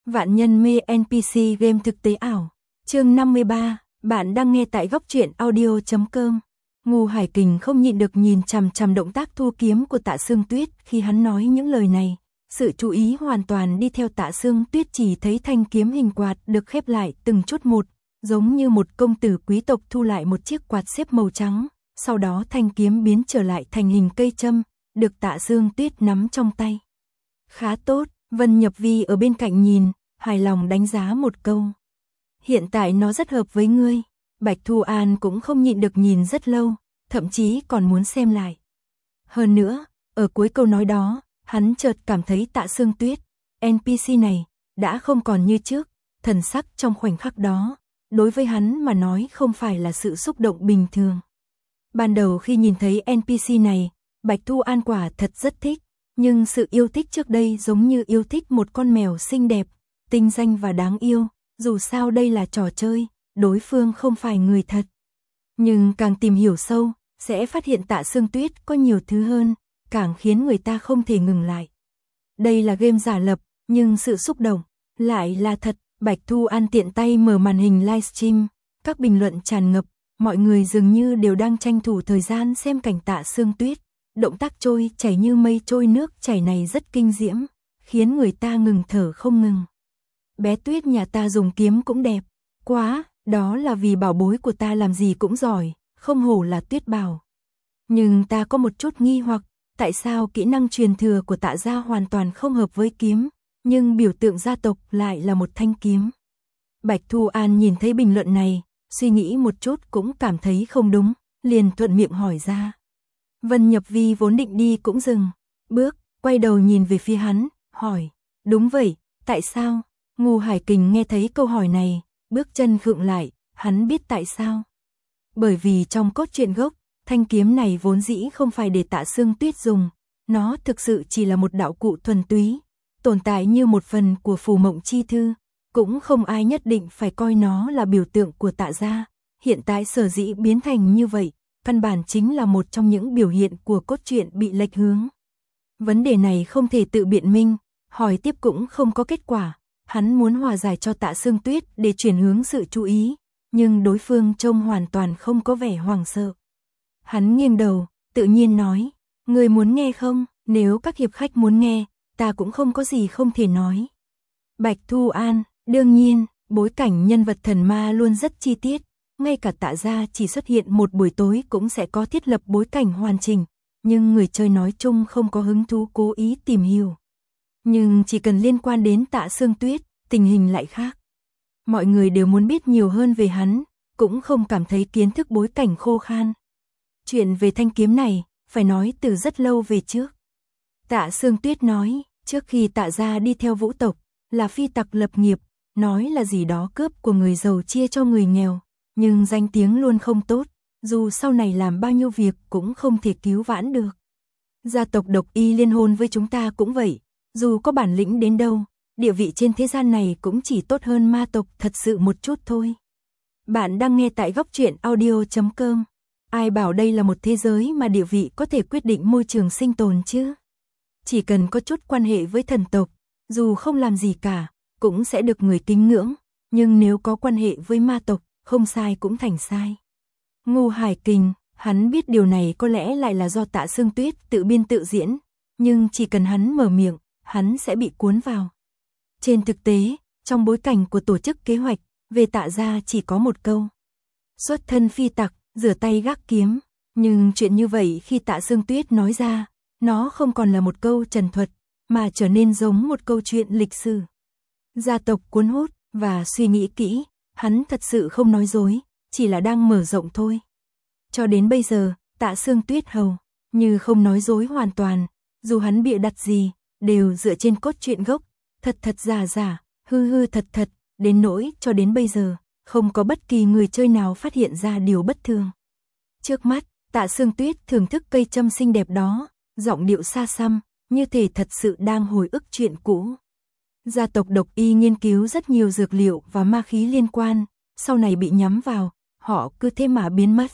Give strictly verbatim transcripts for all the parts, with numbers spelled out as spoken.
Vạn nhân mê en pê xê game thực tế ảo. Chương năm mươi ba, bạn đang nghe tại góc truyện audio chấm com. Ngô Hải Kình không nhịn được nhìn chằm chằm động tác thu kiếm của Tạ Sương Tuyết khi hắn nói những lời này. Sự chú ý hoàn toàn đi theo Tạ Sương Tuyết, chỉ thấy thanh kiếm hình quạt được khép lại từng chút một, giống như một công tử quý tộc thu lại một chiếc quạt xếp màu trắng. Sau đó thanh kiếm biến trở lại thành hình cây châm, được Tạ Sương Tuyết nắm trong tay. Khá tốt, Vân Nhập Vi ở bên cạnh nhìn, hài lòng đánh giá một câu. Hiện tại nó rất hợp với ngươi. Bạch Thu An cũng không nhịn được nhìn rất lâu, thậm chí còn muốn xem lại. Hơn nữa, ở cuối câu nói đó, hắn chợt cảm thấy Tạ Sương Tuyết, en pê xê này, đã không còn như trước. Thần sắc trong khoảnh khắc đó, đối với hắn mà nói không phải là sự xúc động bình thường. Ban đầu khi nhìn thấy en pê xê này, Bạch Thu An quả thật rất thích, nhưng sự yêu thích trước đây giống như yêu thích một con mèo xinh đẹp, tinh danh và đáng yêu, dù sao đây là trò chơi, đối phương không phải người thật. Nhưng càng tìm hiểu sâu, sẽ phát hiện Tạ Sương Tuyết có nhiều thứ hơn, càng khiến người ta không thể ngừng lại. Đây là game giả lập, nhưng sự xúc động lại là thật. Bạch Thu An tiện tay mở màn hình livestream, các bình luận tràn ngập, mọi người dường như đều đang tranh thủ thời gian xem cảnh Tạ Sương Tuyết. Động tác trôi chảy như mây trôi nước chảy này rất kinh diễm, khiến người ta ngừng thở không ngừng. Bé Tuyết nhà ta dùng kiếm cũng đẹp quá, đó là vì bảo bối của ta làm gì cũng giỏi, không hổ là Tuyết Bảo. Nhưng ta có một chút nghi hoặc, tại sao kỹ năng truyền thừa của Tạ gia hoàn toàn không hợp với kiếm, nhưng biểu tượng gia tộc lại là một thanh kiếm. Bạch Thu An nhìn thấy bình luận này, suy nghĩ một chút cũng cảm thấy không đúng, liền thuận miệng hỏi ra. Vân Nhập Vi vốn định đi cũng dừng bước, quay đầu nhìn về phía hắn, hỏi, đúng vậy, tại sao? Ngô Hải Kình nghe thấy câu hỏi này, bước chân khựng lại, hắn biết tại sao. Bởi vì trong cốt truyện gốc, thanh kiếm này vốn dĩ không phải để Tạ Sương Tuyết dùng, nó thực sự chỉ là một đạo cụ thuần túy, tồn tại như một phần của phù mộng chi thư, cũng không ai nhất định phải coi nó là biểu tượng của Tạ gia. Hiện tại sở dĩ biến thành như vậy, căn bản chính là một trong những biểu hiện của cốt truyện bị lệch hướng. Vấn đề này không thể tự biện minh, hỏi tiếp cũng không có kết quả. Hắn muốn hòa giải cho Tạ Sương Tuyết để chuyển hướng sự chú ý, nhưng đối phương trông hoàn toàn không có vẻ hoảng sợ. Hắn nghiêng đầu, tự nhiên nói, người muốn nghe không? Nếu các hiệp khách muốn nghe, ta cũng không có gì không thể nói. Bạch Thu An, đương nhiên, bối cảnh nhân vật thần ma luôn rất chi tiết, ngay cả Tạ gia chỉ xuất hiện một buổi tối cũng sẽ có thiết lập bối cảnh hoàn chỉnh, nhưng người chơi nói chung không có hứng thú cố ý tìm hiểu. Nhưng chỉ cần liên quan đến Tạ Sương Tuyết, tình hình lại khác. Mọi người đều muốn biết nhiều hơn về hắn, cũng không cảm thấy kiến thức bối cảnh khô khan. Chuyện về thanh kiếm này, phải nói từ rất lâu về trước. Tạ Sương Tuyết nói, trước khi Tạ gia đi theo Vũ tộc, là phi tặc lập nghiệp, nói là gì đó cướp của người giàu chia cho người nghèo, nhưng danh tiếng luôn không tốt, dù sau này làm bao nhiêu việc cũng không thể cứu vãn được. Gia tộc Độc Y liên hôn với chúng ta cũng vậy, dù có bản lĩnh đến đâu, địa vị trên thế gian này cũng chỉ tốt hơn ma tộc thật sự một chút thôi. Bạn đang nghe tại góc truyện audio chấm com. Ai bảo đây là một thế giới mà địa vị có thể quyết định môi trường sinh tồn chứ? Chỉ cần có chút quan hệ với thần tộc, dù không làm gì cả, cũng sẽ được người kính ngưỡng, nhưng nếu có quan hệ với ma tộc, không sai cũng thành sai. Ngô Hải Kình, hắn biết điều này có lẽ lại là do Tạ Sương Tuyết tự biên tự diễn, nhưng chỉ cần hắn mở miệng, hắn sẽ bị cuốn vào. Trên thực tế, trong bối cảnh của tổ chức kế hoạch, về Tạ gia chỉ có một câu. Xuất thân phi tặc, rửa tay gác kiếm, nhưng chuyện như vậy khi Tạ Sương Tuyết nói ra, nó không còn là một câu trần thuật, mà trở nên giống một câu chuyện lịch sử. Gia tộc cuốn hút, và suy nghĩ kỹ, hắn thật sự không nói dối, chỉ là đang mở rộng thôi. Cho đến bây giờ, Tạ Sương Tuyết hầu như không nói dối hoàn toàn, dù hắn bịa đặt gì, đều dựa trên cốt truyện gốc, thật thật giả giả, hư hư thật thật, đến nỗi cho đến bây giờ, không có bất kỳ người chơi nào phát hiện ra điều bất thường. Trước mắt, Tạ Sương Tuyết thưởng thức cây châm xinh đẹp đó, giọng điệu xa xăm, như thể thật sự đang hồi ức chuyện cũ. Gia tộc Độc Y nghiên cứu rất nhiều dược liệu và ma khí liên quan, sau này bị nhắm vào, họ cứ thế mà biến mất.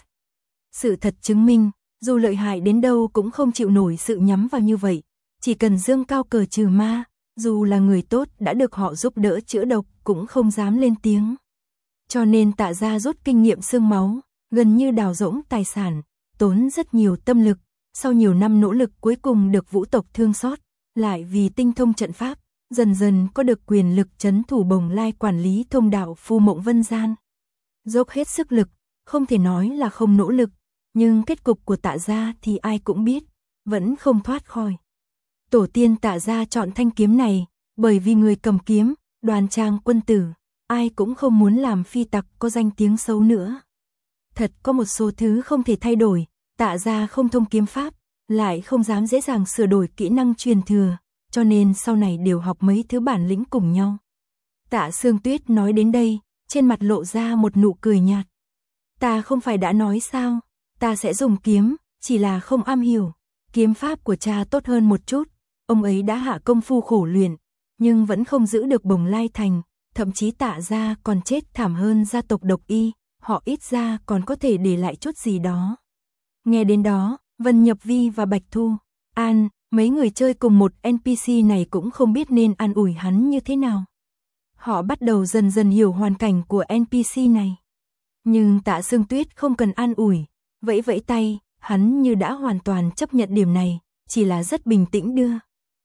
Sự thật chứng minh, dù lợi hại đến đâu cũng không chịu nổi sự nhắm vào như vậy, chỉ cần dương cao cờ trừ ma, dù là người tốt đã được họ giúp đỡ chữa độc cũng không dám lên tiếng. Cho nên Tạ gia rút kinh nghiệm xương máu, gần như đào rỗng tài sản, tốn rất nhiều tâm lực, sau nhiều năm nỗ lực cuối cùng được Vũ tộc thương xót, lại vì tinh thông trận pháp, dần dần có được quyền lực trấn thủ Bồng Lai quản lý thông đạo Phu Mộng Vân Gian. Dốc hết sức lực, không thể nói là không nỗ lực, nhưng kết cục của Tạ gia thì ai cũng biết, vẫn không thoát khỏi. Tổ tiên Tạ gia chọn thanh kiếm này, bởi vì người cầm kiếm, đoan trang quân tử, ai cũng không muốn làm phi tặc có danh tiếng xấu nữa. Thật có một số thứ không thể thay đổi, Tạ gia không thông kiếm pháp, lại không dám dễ dàng sửa đổi kỹ năng truyền thừa, cho nên sau này đều học mấy thứ bản lĩnh cùng nhau. Tạ Sương Tuyết nói đến đây, trên mặt lộ ra một nụ cười nhạt. Ta không phải đã nói sao, ta sẽ dùng kiếm, chỉ là không am hiểu. Kiếm pháp của cha tốt hơn một chút, ông ấy đã hạ công phu khổ luyện, nhưng vẫn không giữ được Bồng Lai thành, thậm chí Tạ gia còn chết thảm hơn gia tộc Độc Y, họ ít ra còn có thể để lại chút gì đó. Nghe đến đó, Vân Nhập Vi và Bạch Thu, An, mấy người chơi cùng một en pê xê này cũng không biết nên an ủi hắn như thế nào. Họ bắt đầu dần dần hiểu hoàn cảnh của en pê xê này. Nhưng Tạ Sương Tuyết không cần an ủi, vẫy vẫy tay, hắn như đã hoàn toàn chấp nhận điểm này, chỉ là rất bình tĩnh đưa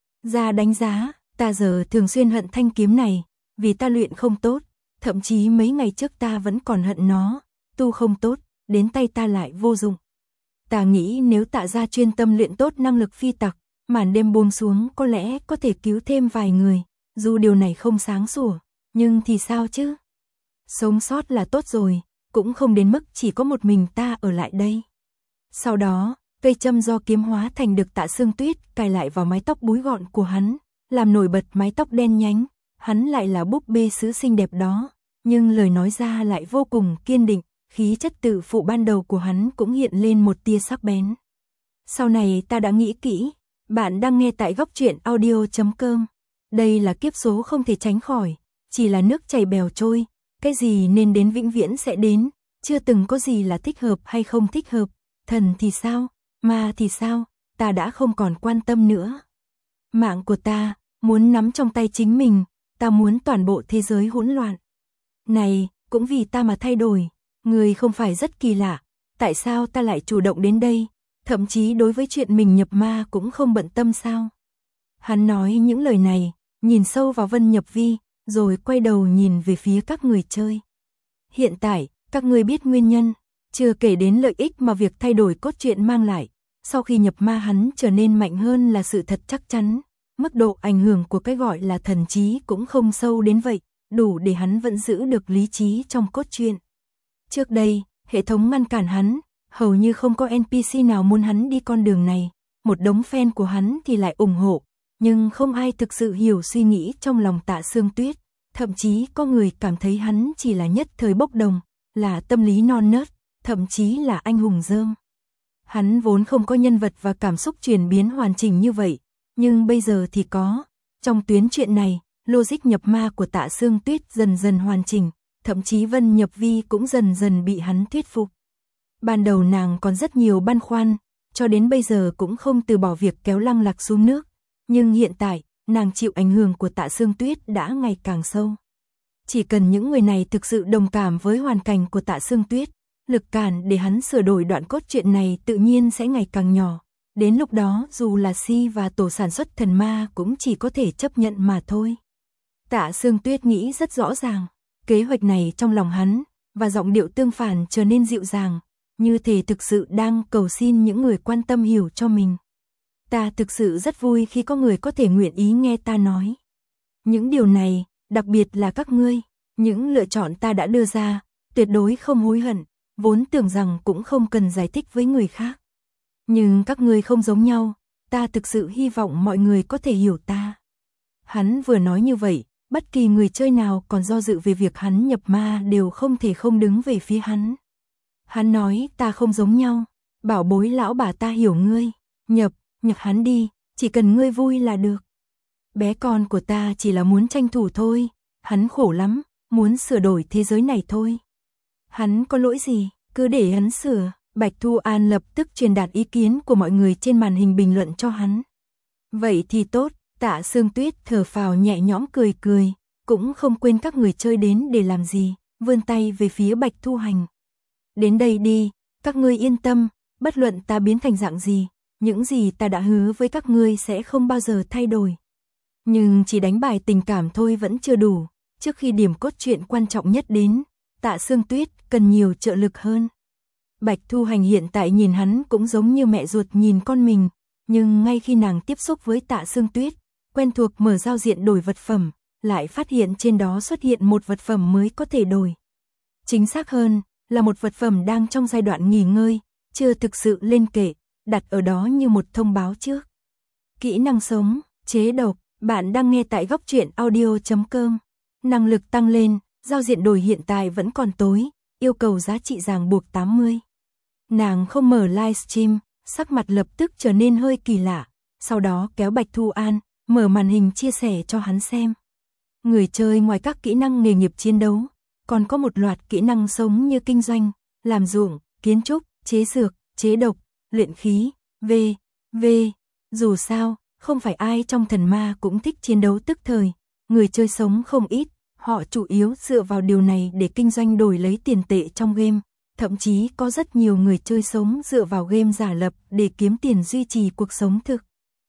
ra đánh giá, ta giờ thường xuyên hận thanh kiếm này, vì ta luyện không tốt, thậm chí mấy ngày trước ta vẫn còn hận nó, tu không tốt, đến tay ta lại vô dụng. Ta nghĩ nếu Tạ gia chuyên tâm luyện tốt năng lực phi tặc, màn đêm buông xuống có lẽ có thể cứu thêm vài người, dù điều này không sáng sủa, nhưng thì sao chứ? Sống sót là tốt rồi, cũng không đến mức chỉ có một mình ta ở lại đây. Sau đó, cây châm do kiếm hóa thành được Tạ Sương Tuyết cài lại vào mái tóc búi gọn của hắn, làm nổi bật mái tóc đen nhánh, hắn lại là búp bê sứ xinh đẹp đó, nhưng lời nói ra lại vô cùng kiên định, khí chất tự phụ ban đầu của hắn cũng hiện lên một tia sắc bén. Sau này ta đã nghĩ kỹ, bạn đang nghe tại góc truyện audio chấm com. Đây là kiếp số không thể tránh khỏi, chỉ là nước chảy bèo trôi, cái gì nên đến vĩnh viễn sẽ đến, chưa từng có gì là thích hợp hay không thích hợp, thần thì sao, ma thì sao, ta đã không còn quan tâm nữa. Mạng của ta, muốn nắm trong tay chính mình, ta muốn toàn bộ thế giới hỗn loạn. Này, cũng vì ta mà thay đổi, người không phải rất kỳ lạ, tại sao ta lại chủ động đến đây, thậm chí đối với chuyện mình nhập ma cũng không bận tâm sao. Hắn nói những lời này, nhìn sâu vào Vân Nhập Vi, rồi quay đầu nhìn về phía các người chơi. Hiện tại, các ngươi biết nguyên nhân, chưa kể đến lợi ích mà việc thay đổi cốt truyện mang lại. Sau khi nhập ma hắn trở nên mạnh hơn là sự thật chắc chắn, mức độ ảnh hưởng của cái gọi là thần trí cũng không sâu đến vậy, đủ để hắn vẫn giữ được lý trí trong cốt truyện. Trước đây, hệ thống ngăn cản hắn, hầu như không có en pê xê nào muốn hắn đi con đường này, một đống fan của hắn thì lại ủng hộ, nhưng không ai thực sự hiểu suy nghĩ trong lòng Tạ Sương Tuyết, thậm chí có người cảm thấy hắn chỉ là nhất thời bốc đồng, là tâm lý non nớt, thậm chí là anh hùng dơm. Hắn vốn không có nhân vật và cảm xúc chuyển biến hoàn chỉnh như vậy, nhưng bây giờ thì có. Trong tuyến chuyện này, logic nhập ma của Tạ Sương Tuyết dần dần hoàn chỉnh, thậm chí Vân Nhập Vi cũng dần dần bị hắn thuyết phục. Ban đầu nàng còn rất nhiều băn khoăn, cho đến bây giờ cũng không từ bỏ việc kéo Lăng Lạc xuống nước, nhưng hiện tại, nàng chịu ảnh hưởng của Tạ Sương Tuyết đã ngày càng sâu. Chỉ cần những người này thực sự đồng cảm với hoàn cảnh của Tạ Sương Tuyết, lực cản để hắn sửa đổi đoạn cốt truyện này tự nhiên sẽ ngày càng nhỏ. Đến lúc đó dù là Si và tổ sản xuất thần ma cũng chỉ có thể chấp nhận mà thôi. Tạ Sương Tuyết nghĩ rất rõ ràng, kế hoạch này trong lòng hắn, và giọng điệu tương phản trở nên dịu dàng, như thể thực sự đang cầu xin những người quan tâm hiểu cho mình. Ta thực sự rất vui khi có người có thể nguyện ý nghe ta nói. Những điều này, đặc biệt là các ngươi, những lựa chọn ta đã đưa ra, tuyệt đối không hối hận, vốn tưởng rằng cũng không cần giải thích với người khác. Nhưng các ngươi không giống nhau, ta thực sự hy vọng mọi người có thể hiểu ta. Hắn vừa nói như vậy, bất kỳ người chơi nào còn do dự về việc hắn nhập ma đều không thể không đứng về phía hắn. Hắn nói ta không giống nhau, bảo bối lão bà ta hiểu ngươi, nhập, nhập hắn đi, chỉ cần ngươi vui là được. Bé con của ta chỉ là muốn tranh thủ thôi, hắn khổ lắm, muốn sửa đổi thế giới này thôi. Hắn có lỗi gì, cứ để hắn sửa. Bạch Thu An lập tức truyền đạt ý kiến của mọi người trên màn hình bình luận cho hắn. Vậy thì tốt, Tạ Sương Tuyết thở phào nhẹ nhõm cười cười, cũng không quên các người chơi đến để làm gì, vươn tay về phía Bạch Thu Hành. Đến đây đi, các ngươi yên tâm, bất luận ta biến thành dạng gì, những gì ta đã hứa với các ngươi sẽ không bao giờ thay đổi. Nhưng chỉ đánh bài tình cảm thôi vẫn chưa đủ, trước khi điểm cốt truyện quan trọng nhất đến, Tạ Sương Tuyết cần nhiều trợ lực hơn. Bạch Thu Hành hiện tại nhìn hắn cũng giống như mẹ ruột nhìn con mình, nhưng ngay khi nàng tiếp xúc với Tạ Sương Tuyết, quen thuộc mở giao diện đổi vật phẩm, lại phát hiện trên đó xuất hiện một vật phẩm mới có thể đổi. Chính xác hơn, là một vật phẩm đang trong giai đoạn nghỉ ngơi, chưa thực sự lên kệ, đặt ở đó như một thông báo trước. Kỹ năng sống, chế độc, bạn đang nghe tại góc truyện audio chấm com. Năng lực tăng lên, giao diện đổi hiện tại vẫn còn tối, yêu cầu giá trị ràng buộc tám mươi. Nàng không mở livestream, sắc mặt lập tức trở nên hơi kỳ lạ, sau đó kéo Bạch Thu An, mở màn hình chia sẻ cho hắn xem. Người chơi ngoài các kỹ năng nghề nghiệp chiến đấu, còn có một loạt kỹ năng sống như kinh doanh, làm ruộng, kiến trúc, chế dược, chế độc, luyện khí, v, v. Dù sao, không phải ai trong thần ma cũng thích chiến đấu tức thời, người chơi sống không ít, họ chủ yếu dựa vào điều này để kinh doanh đổi lấy tiền tệ trong game. Thậm chí có rất nhiều người chơi sống dựa vào game giả lập để kiếm tiền duy trì cuộc sống thực.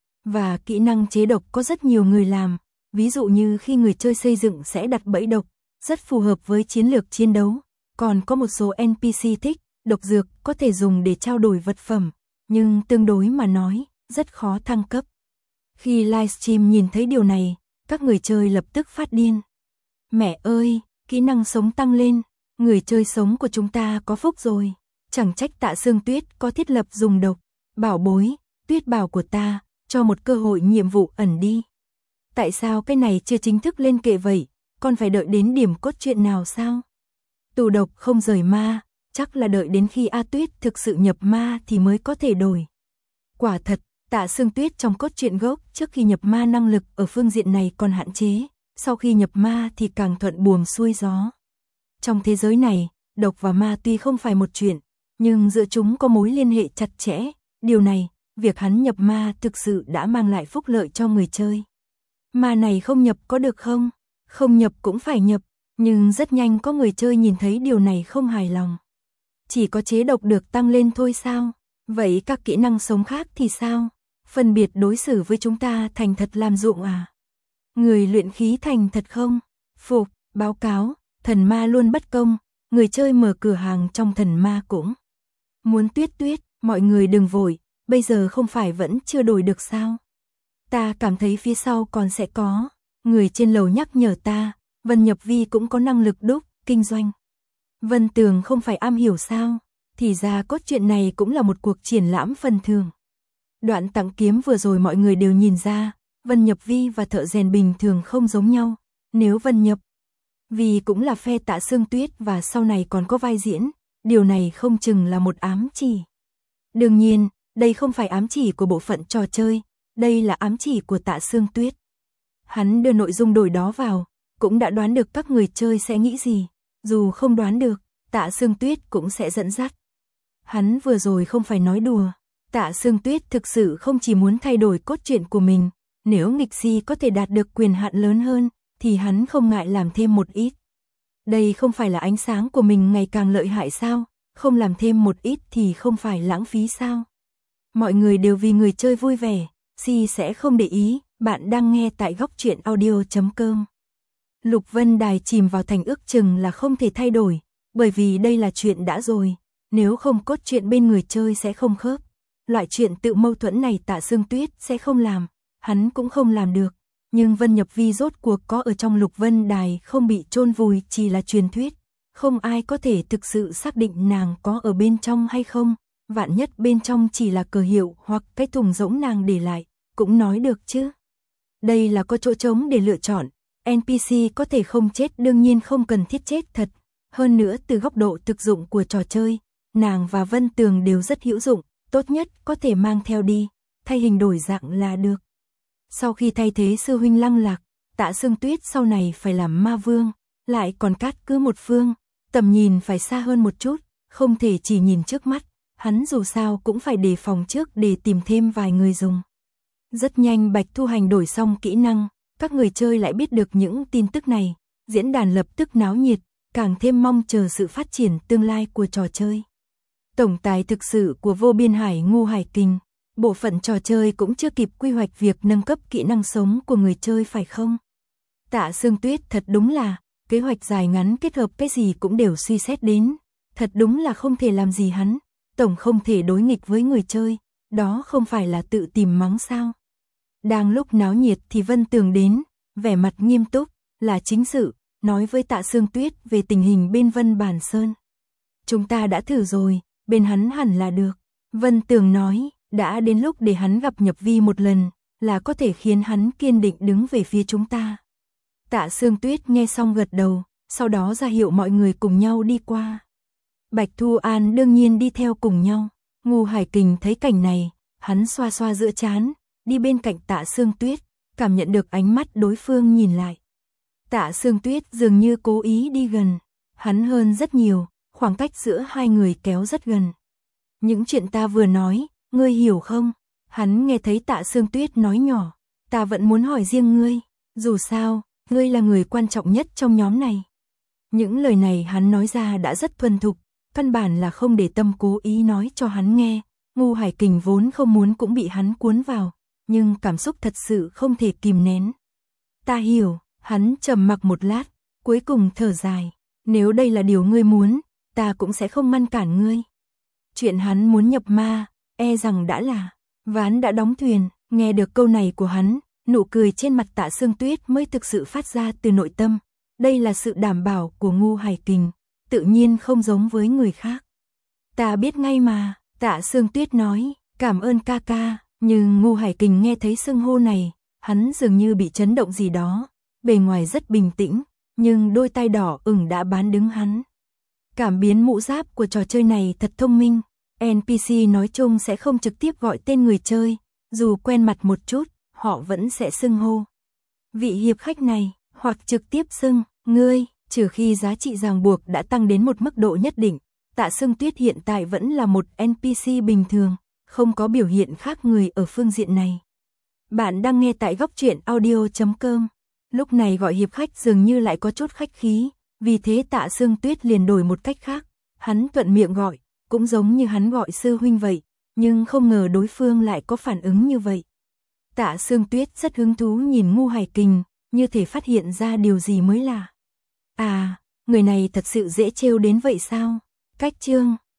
Và kỹ năng chế độc có rất nhiều người làm, ví dụ như khi người chơi xây dựng sẽ đặt bẫy độc, rất phù hợp với chiến lược chiến đấu. Còn có một số en pê xê thích, độc dược có thể dùng để trao đổi vật phẩm, nhưng tương đối mà nói, rất khó thăng cấp. Khi livestream nhìn thấy điều này, các người chơi lập tức phát điên. Mẹ ơi, kỹ năng sống tăng lên, người chơi sống của chúng ta có phúc rồi. Chẳng trách Tạ Sương Tuyết có thiết lập dùng độc. Bảo bối, Tuyết bảo của ta, cho một cơ hội nhiệm vụ ẩn đi. Tại sao cái này chưa chính thức lên kệ vậy, còn phải đợi đến điểm cốt truyện nào sao? Tù độc không rời ma, chắc là đợi đến khi A Tuyết thực sự nhập ma thì mới có thể đổi. Quả thật, Tạ Sương Tuyết trong cốt truyện gốc trước khi nhập ma năng lực ở phương diện này còn hạn chế, sau khi nhập ma thì càng thuận buồm xuôi gió. Trong thế giới này, độc và ma tuy không phải một chuyện, nhưng giữa chúng có mối liên hệ chặt chẽ, điều này, việc hắn nhập ma thực sự đã mang lại phúc lợi cho người chơi. Ma này không nhập có được không? Không nhập cũng phải nhập, nhưng rất nhanh có người chơi nhìn thấy điều này không hài lòng. Chỉ có chế độc được tăng lên thôi sao? Vậy các kỹ năng sống khác thì sao? Phân biệt đối xử với chúng ta thành thật làm ruộng à? Người luyện khí thành thật không? Phục, báo cáo, thần ma luôn bất công, người chơi mở cửa hàng trong thần ma cũng muốn Tuyết Tuyết, mọi người đừng vội, bây giờ không phải vẫn chưa đổi được sao? Ta cảm thấy phía sau còn sẽ có. Người trên lầu nhắc nhở ta, Vân Nhập Vi cũng có năng lực đúc, kinh doanh. Vân Tường không phải am hiểu sao? Thì ra cốt truyện này cũng là một cuộc triển lãm phần thưởng. Đoạn tặng kiếm vừa rồi mọi người đều nhìn ra, Vân Nhập Vi và thợ rèn bình thường không giống nhau. Nếu Vân Nhập Vi cũng là phe Tạ Sương Tuyết và sau này còn có vai diễn, điều này không chừng là một ám chỉ. Đương nhiên, đây không phải ám chỉ của bộ phận trò chơi, đây là ám chỉ của Tạ Sương Tuyết. Hắn đưa nội dung đổi đó vào, cũng đã đoán được các người chơi sẽ nghĩ gì, dù không đoán được, Tạ Sương Tuyết cũng sẽ dẫn dắt. Hắn vừa rồi không phải nói đùa, Tạ Sương Tuyết thực sự không chỉ muốn thay đổi cốt truyện của mình, nếu nghịch si có thể đạt được quyền hạn lớn hơn, thì hắn không ngại làm thêm một ít. Đây không phải là ánh sáng của mình ngày càng lợi hại sao, không làm thêm một ít thì không phải lãng phí sao. Mọi người đều vì người chơi vui vẻ, si sẽ không để ý, bạn đang nghe tại góc truyện audio chấm com. Lục Vân Đài chìm vào thành ước chừng là không thể thay đổi, bởi vì đây là chuyện đã rồi, nếu không cốt truyện bên người chơi sẽ không khớp. Loại chuyện tự mâu thuẫn này Tạ Sương Tuyết sẽ không làm, hắn cũng không làm được, nhưng Vân Nhập Vi rốt cuộc có ở trong Lục Vân Đài không bị chôn vùi chỉ là truyền thuyết, không ai có thể thực sự xác định nàng có ở bên trong hay không, vạn nhất bên trong chỉ là cờ hiệu hoặc cái thùng rỗng nàng để lại, cũng nói được chứ. Đây là có chỗ trống để lựa chọn, en pê xê có thể không chết đương nhiên không cần thiết chết thật, hơn nữa từ góc độ thực dụng của trò chơi, nàng và Vân Tường đều rất hữu dụng, tốt nhất có thể mang theo đi, thay hình đổi dạng là được. Sau khi thay thế sư huynh Lăng Lạc, Tạ Sương Tuyết sau này phải làm ma vương, lại còn cát cứ một phương, tầm nhìn phải xa hơn một chút, không thể chỉ nhìn trước mắt, hắn dù sao cũng phải đề phòng trước để tìm thêm vài người dùng. Rất nhanh Bạch Thu Hành đổi xong kỹ năng, các người chơi lại biết được những tin tức này, diễn đàn lập tức náo nhiệt, càng thêm mong chờ sự phát triển tương lai của trò chơi. Tổng tài thực sự của Vô Biên Hải Ngu Hải Kình, bộ phận trò chơi cũng chưa kịp quy hoạch việc nâng cấp kỹ năng sống của người chơi phải không? Tạ Sương Tuyết thật đúng là, kế hoạch dài ngắn kết hợp cái gì cũng đều suy xét đến, thật đúng là không thể làm gì hắn, tổng không thể đối nghịch với người chơi, đó không phải là tự tìm mắng sao? Đang lúc náo nhiệt thì Vân Tường đến, vẻ mặt nghiêm túc, là chính sự, nói với Tạ Sương Tuyết về tình hình bên Vân Bản Sơn. Chúng ta đã thử rồi, bên hắn hẳn là được. Vân Tường nói, đã đến lúc để hắn gặp Nhập Vi một lần, là có thể khiến hắn kiên định đứng về phía chúng ta. Tạ Sương Tuyết nghe xong gật đầu, sau đó ra hiệu mọi người cùng nhau đi qua. Bạch Thu An đương nhiên đi theo cùng nhau. Ngu Hải Kình thấy cảnh này, hắn xoa xoa giữa trán, đi bên cạnh Tạ Sương Tuyết, cảm nhận được ánh mắt đối phương nhìn lại. Tạ Sương Tuyết dường như cố ý đi gần, hắn hơn rất nhiều, khoảng cách giữa hai người kéo rất gần. Những chuyện ta vừa nói, ngươi hiểu không? Hắn nghe thấy Tạ Sương Tuyết nói nhỏ, ta vẫn muốn hỏi riêng ngươi, dù sao, ngươi là người quan trọng nhất trong nhóm này. Những lời này hắn nói ra đã rất thuần thục, căn bản là không để tâm cố ý nói cho hắn nghe. Ngu Hải Kình vốn không muốn cũng bị hắn cuốn vào, nhưng cảm xúc thật sự không thể kìm nén. Ta hiểu, hắn trầm mặc một lát, cuối cùng thở dài, nếu đây là điều ngươi muốn, ta cũng sẽ không ngăn cản ngươi. Chuyện hắn muốn nhập ma, e rằng đã là ván đã đóng thuyền. Nghe được câu này của hắn, nụ cười trên mặt Tạ Sương Tuyết mới thực sự phát ra từ nội tâm. Đây là sự đảm bảo của Ngu Hải Kình, tự nhiên không giống với người khác. Ta biết ngay mà, Tạ Sương Tuyết nói, cảm ơn ca ca, nhưng Ngu Hải Kình nghe thấy xưng hô này, hắn dường như bị chấn động gì đó, bề ngoài rất bình tĩnh, nhưng đôi tai đỏ ửng đã bán đứng hắn. Cảm biến mũ giáp của trò chơi này thật thông minh, en pê xê nói chung sẽ không trực tiếp gọi tên người chơi, dù quen mặt một chút, họ vẫn sẽ xưng hô. Vị hiệp khách này, hoặc trực tiếp xưng, ngươi, trừ khi giá trị ràng buộc đã tăng đến một mức độ nhất định. Tạ Sương Tuyết hiện tại vẫn là một en pê xê bình thường, không có biểu hiện khác người ở phương diện này. Bạn đang nghe tại góc truyện audio chấm com. Lúc này gọi hiệp khách dường như lại có chút khách khí, vì thế Tạ Sương Tuyết liền đổi một cách khác. Hắn thuận miệng gọi, cũng giống như hắn gọi sư huynh vậy, nhưng không ngờ đối phương lại có phản ứng như vậy. Tạ Sương Tuyết rất hứng thú nhìn Ngu Hải Kình, như thể phát hiện ra điều gì mới lạ. À, người này thật sự dễ trêu đến vậy sao? Cách chương